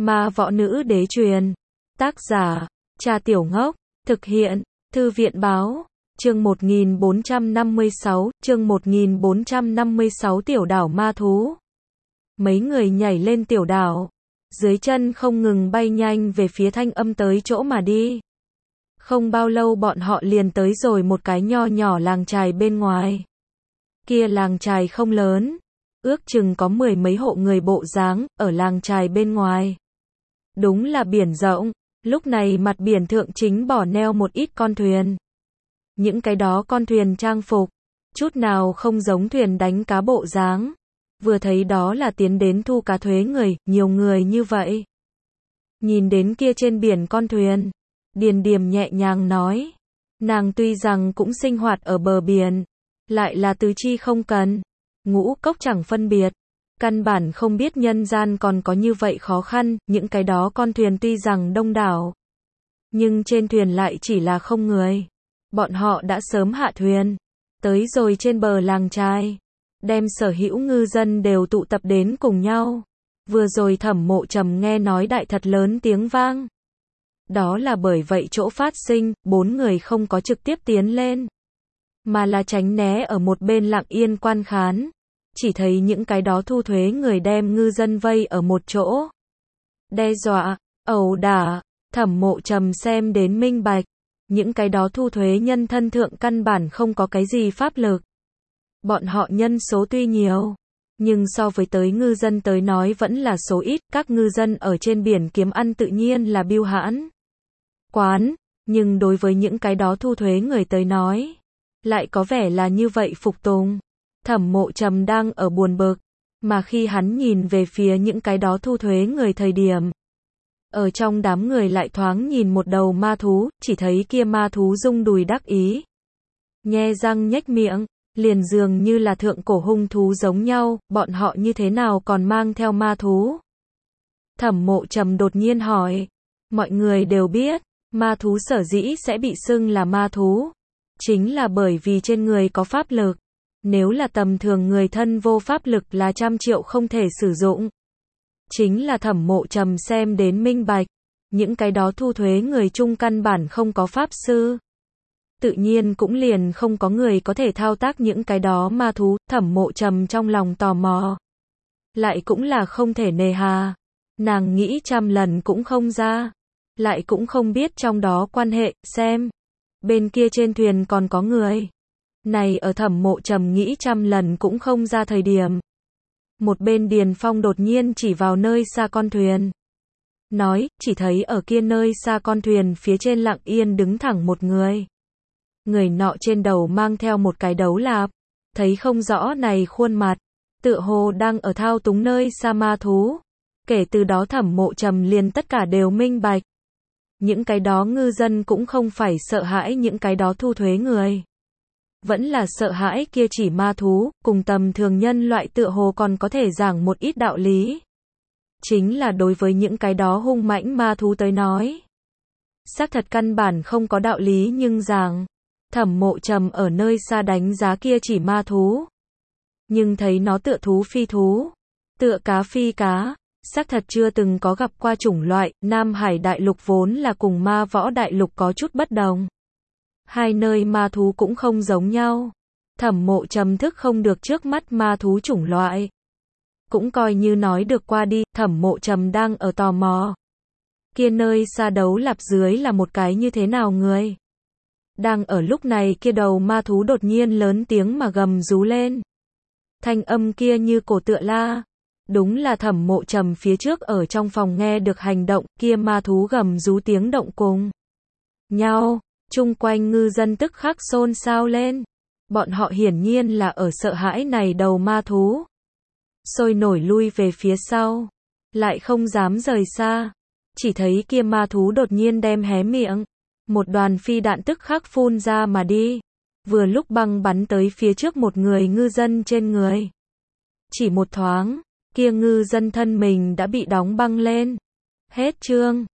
Ma võ nữ đế truyền. Tác giả, Trà Tiểu Ngốc. Thực hiện, Thư viện báo. Chương 1456, chương 1456 tiểu đảo ma thú. Mấy người nhảy lên tiểu đảo. Dưới chân không ngừng bay nhanh về phía thanh âm tới chỗ mà đi. Không bao lâu bọn họ liền tới rồi một cái nho nhỏ làng chài bên ngoài. Kia làng chài không lớn, ước chừng có 10 mấy hộ người bộ dáng, ở làng chài bên ngoài. Đúng là biển rộng, lúc này mặt biển thượng chính bỏ neo một ít con thuyền. Những cái đó con thuyền trang phục, chút nào không giống thuyền đánh cá bộ dáng. Vừa thấy đó là tiến đến thu cá thuế người, nhiều người như vậy. Nhìn đến kia trên biển con thuyền, Điền Điềm nhẹ nhàng nói. Nàng tuy rằng cũng sinh hoạt ở bờ biển, lại là tứ chi không cần, ngũ cốc chẳng phân biệt. Căn bản không biết nhân gian còn có như vậy khó khăn, những cái đó con thuyền tuy rằng đông đảo, nhưng trên thuyền lại chỉ là không người. Bọn họ đã sớm hạ thuyền, tới rồi trên bờ làng chài, đem sở hữu ngư dân đều tụ tập đến cùng nhau. Vừa rồi Thẩm Mộ Trầm nghe nói đại thật lớn tiếng vang. Đó là bởi vậy chỗ phát sinh, 4 người không có trực tiếp tiến lên, mà là tránh né ở một bên lặng yên quan khán. Chỉ thấy những cái đó thu thuế người đem ngư dân vây ở một chỗ, đe dọa, ẩu đả. Thẩm Mộ Trầm xem đến minh bạch, những cái đó thu thuế nhân thân thượng căn bản không có cái gì pháp lực. Bọn họ nhân số tuy nhiều, nhưng so với tới ngư dân tới nói vẫn là số ít. Các ngư dân ở trên biển kiếm ăn tự nhiên là bưu hãn quán, nhưng đối với những cái đó thu thuế người tới nói, lại có vẻ là như vậy phục tùng. Thẩm Mộ Trầm đang ở buồn bực, mà khi hắn nhìn về phía những cái đó thu thuế người thời điểm, ở trong đám người lại thoáng nhìn một đầu ma thú, chỉ thấy kia ma thú rung đùi đắc ý, nhe răng nhếch miệng, liền dường như là thượng cổ hung thú giống nhau. Bọn họ như thế nào còn mang theo ma thú? Thẩm Mộ Trầm đột nhiên hỏi. Mọi người đều biết, ma thú sở dĩ sẽ bị xưng là ma thú, chính là bởi vì trên người có pháp lực. Nếu là tầm thường người thân vô pháp lực là trăm triệu không thể sử dụng. Chính là Thẩm Mộ Trầm xem đến minh bạch, những cái đó thu thuế người chung căn bản không có pháp sư, tự nhiên cũng liền không có người có thể thao tác những cái đó ma thú. Thẩm Mộ Trầm trong lòng tò mò, lại cũng là không thể nề hà. Nàng nghĩ trăm lần cũng không ra, lại cũng không biết trong đó quan hệ. Xem, bên kia trên thuyền còn có người. Này ở Thẩm Mộ Trầm nghĩ trăm lần cũng không ra thời điểm, một bên Điền Phong đột nhiên chỉ vào nơi xa con thuyền, nói, chỉ thấy ở kia nơi xa con thuyền phía trên lặng yên đứng thẳng một người. Người nọ trên đầu mang theo một cái đấu lạp, thấy không rõ này khuôn mặt, tựa hồ đang ở thao túng nơi xa ma thú. Kể từ đó Thẩm Mộ Trầm liền tất cả đều minh bạch. Những cái đó ngư dân cũng không phải sợ hãi những cái đó thu thuế người, vẫn là sợ hãi kia chỉ ma thú. Cùng tầm thường nhân loại tựa hồ còn có thể giảng một ít đạo lý, chính là đối với những cái đó hung mãnh ma thú tới nói, xác thật căn bản không có đạo lý nhưng giảng. Thẩm Mộ Trầm ở nơi xa đánh giá kia chỉ ma thú, nhưng thấy nó tựa thú phi thú, tựa cá phi cá, xác thật chưa từng có gặp qua chủng loại. Nam Hải đại lục vốn là cùng ma võ đại lục có chút bất đồng, hai nơi ma thú cũng không giống nhau. Thẩm Mộ Trầm thức không được trước mắt ma thú chủng loại, cũng coi như nói được qua đi. Thẩm Mộ Trầm đang ở tò mò, kia nơi xa đấu lạp dưới là một cái như thế nào người. Đang ở lúc này kia đầu ma thú đột nhiên lớn tiếng mà gầm rú lên. Thanh âm kia như cổ tựa la. Đúng là Thẩm Mộ Trầm phía trước ở trong phòng nghe được hành động kia ma thú gầm rú tiếng động cùng nhau. Chung quanh ngư dân tức khắc xôn xao lên. Bọn họ hiển nhiên là ở sợ hãi này đầu ma thú, sôi nổi lui về phía sau, lại không dám rời xa. Chỉ thấy kia ma thú đột nhiên đem hé miệng, một đoàn phi đạn tức khắc phun ra mà đi, vừa lúc băng bắn tới phía trước một người ngư dân trên người. Chỉ một thoáng, kia ngư dân thân mình đã bị đóng băng lên. Hết chương.